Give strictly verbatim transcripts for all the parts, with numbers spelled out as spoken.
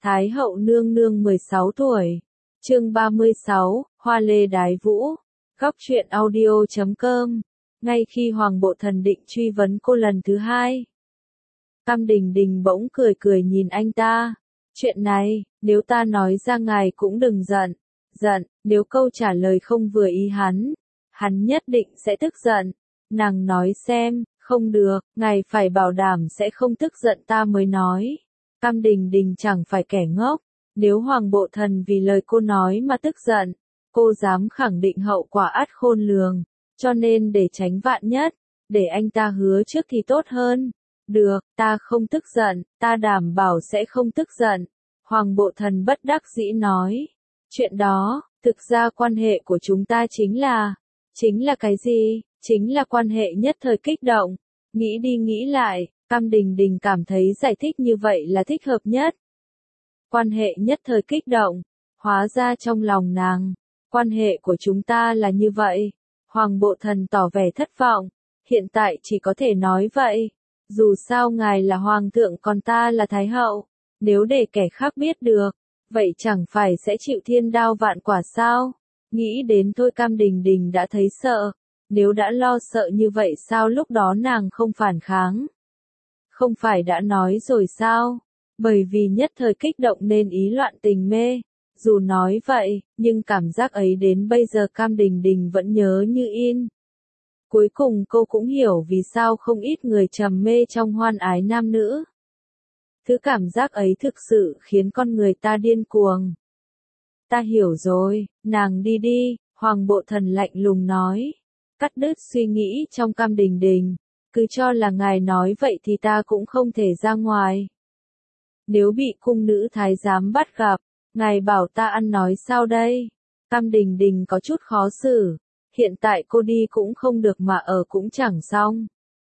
Thái hậu nương nương mười sáu tuổi. Chương ba mươi sáu, Hoa lê đái vũ. Góc truyện audio chấm com. Ngay khi Hoàng Bộ Thần định truy vấn cô lần thứ hai, Cam Đình Đình bỗng cười cười nhìn anh ta. Chuyện này, nếu ta nói ra ngài cũng đừng giận. Giận, nếu câu trả lời không vừa ý hắn, hắn nhất định sẽ tức giận. Nàng nói xem, không được, ngài phải bảo đảm sẽ không tức giận ta mới nói. Cam Đình Đình chẳng phải kẻ ngốc, nếu Hoàng Bộ Thần vì lời cô nói mà tức giận, cô dám khẳng định hậu quả ắt khôn lường, cho nên để tránh vạn nhất, để anh ta hứa trước thì tốt hơn. Được, ta không tức giận, ta đảm bảo sẽ không tức giận. Hoàng Bộ Thần bất đắc dĩ nói. Chuyện đó, thực ra quan hệ của chúng ta chính là, chính là cái gì? Chính là quan hệ nhất thời kích động. Nghĩ đi nghĩ lại, Cam Đình Đình cảm thấy giải thích như vậy là thích hợp nhất. Quan hệ nhất thời kích động, hóa ra trong lòng nàng, quan hệ của chúng ta là như vậy. Hoàng Bộ Thần tỏ vẻ thất vọng, hiện tại chỉ có thể nói vậy. Dù sao ngài là hoàng thượng còn ta là thái hậu, nếu để kẻ khác biết được, vậy chẳng phải sẽ chịu thiên đao vạn quả sao? Nghĩ đến thôi Cam Đình Đình đã thấy sợ, nếu đã lo sợ như vậy sao lúc đó nàng không phản kháng? Không phải đã nói rồi sao? Bởi vì nhất thời kích động nên ý loạn tình mê. Dù nói vậy, nhưng cảm giác ấy đến bây giờ Cam Đình Đình vẫn nhớ như in. Cuối cùng cô cũng hiểu vì sao không ít người trầm mê trong hoan ái nam nữ. Thứ cảm giác ấy thực sự khiến con người ta điên cuồng. Ta hiểu rồi, nàng đi đi, Hoàng Bộ Thần lạnh lùng nói. Cắt đứt suy nghĩ trong Cam Đình Đình, cứ cho là ngài nói vậy thì ta cũng không thể ra ngoài. Nếu bị cung nữ thái giám bắt gặp, ngài bảo ta ăn nói sao đây? Cam Đình Đình có chút khó xử, hiện tại cô đi cũng không được mà ở cũng chẳng xong.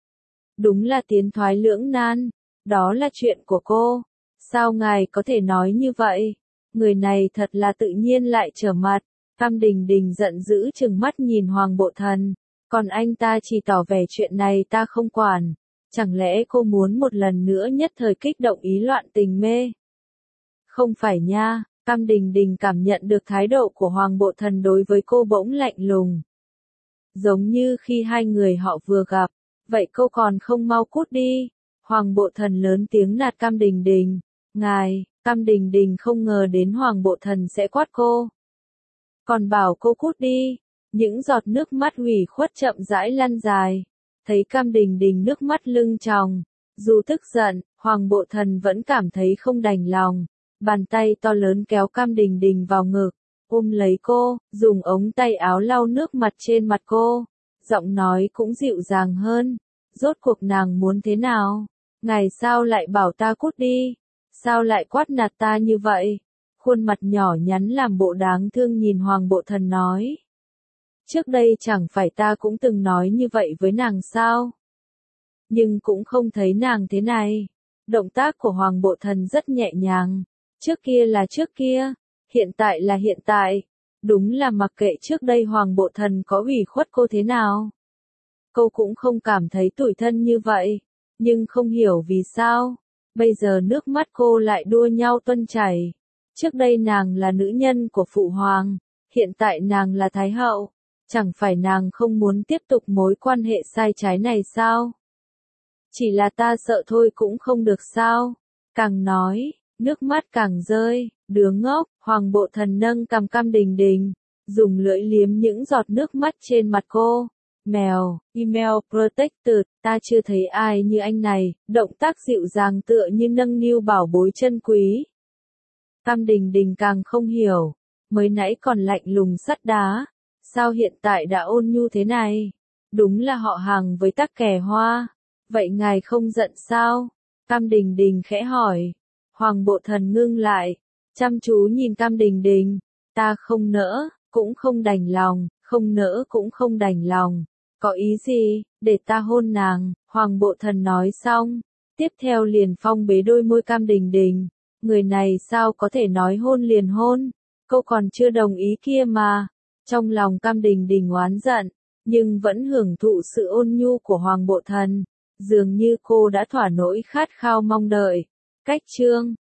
Đúng là tiến thoái lưỡng nan, đó là chuyện của cô. Sao ngài có thể nói như vậy? Người này thật là tự nhiên lại trở mặt. Cam Đình Đình giận dữ trừng mắt nhìn Hoàng Bộ Thần, còn anh ta chỉ tỏ vẻ chuyện này ta không quản. Chẳng lẽ cô muốn một lần nữa nhất thời kích động ý loạn tình mê? Không phải nha, Cam Đình Đình cảm nhận được thái độ của Hoàng Bộ Thần đối với cô bỗng lạnh lùng. Giống như khi hai người họ vừa gặp, vậy cô còn không mau cút đi. Hoàng Bộ Thần lớn tiếng nạt Cam Đình Đình. Ngài, Cam Đình Đình không ngờ đến Hoàng Bộ Thần sẽ quát cô. Còn bảo cô cút đi. Những giọt nước mắt ủy khuất chậm rãi lăn dài. Thấy Cam Đình Đình nước mắt lưng tròng. Dù tức giận, Hoàng Bộ Thần vẫn cảm thấy không đành lòng. Bàn tay to lớn kéo Cam Đình Đình vào ngực, ôm lấy cô, dùng ống tay áo lau nước mặt trên mặt cô. Giọng nói cũng dịu dàng hơn. Rốt cuộc nàng muốn thế nào? Ngài sao lại bảo ta cút đi? Sao lại quát nạt ta như vậy? Khuôn mặt nhỏ nhắn làm bộ đáng thương nhìn Hoàng Bộ Thần nói. Trước đây chẳng phải ta cũng từng nói như vậy với nàng sao? Nhưng cũng không thấy nàng thế này. Động tác của Hoàng Bộ Thần rất nhẹ nhàng. Trước kia là trước kia, hiện tại là hiện tại. Đúng là mặc kệ trước đây Hoàng Bộ Thần có ủy khuất cô thế nào. Cô cũng không cảm thấy tủi thân như vậy. Nhưng không hiểu vì sao, bây giờ nước mắt cô lại đua nhau tuôn chảy. Trước đây nàng là nữ nhân của Phụ Hoàng, hiện tại nàng là Thái Hậu. Chẳng phải nàng không muốn tiếp tục mối quan hệ sai trái này sao? Chỉ là ta sợ thôi cũng không được sao? Càng nói, nước mắt càng rơi. Đứa ngốc, Hoàng Bộ Thần nâng cằm Cam Đình Đình, dùng lưỡi liếm những giọt nước mắt trên mặt cô. Mèo, email protected, ta chưa thấy ai như anh này, động tác dịu dàng tựa như nâng niu bảo bối chân quý. Cam Đình Đình càng không hiểu, mới nãy còn lạnh lùng sắt đá, sao hiện tại đã ôn nhu thế này? Đúng là họ hàng với Tắc Kè Hoa. Vậy ngài không giận sao? Cam Đình Đình khẽ hỏi. Hoàng Bộ Thần ngưng lại, chăm chú nhìn Cam Đình Đình. Ta không nỡ, cũng không đành lòng, không nỡ cũng không đành lòng. Có ý gì, để ta hôn nàng? Hoàng Bộ Thần nói xong, tiếp theo liền phong bế đôi môi Cam Đình Đình. Người này sao có thể nói hôn liền hôn? Cô còn chưa đồng ý kia mà. Trong lòng Cam Đình Đình oán giận, nhưng vẫn hưởng thụ sự ôn nhu của Hoàng Bộ Thần. Dường như cô đã thỏa nỗi khát khao mong đợi. Cách chương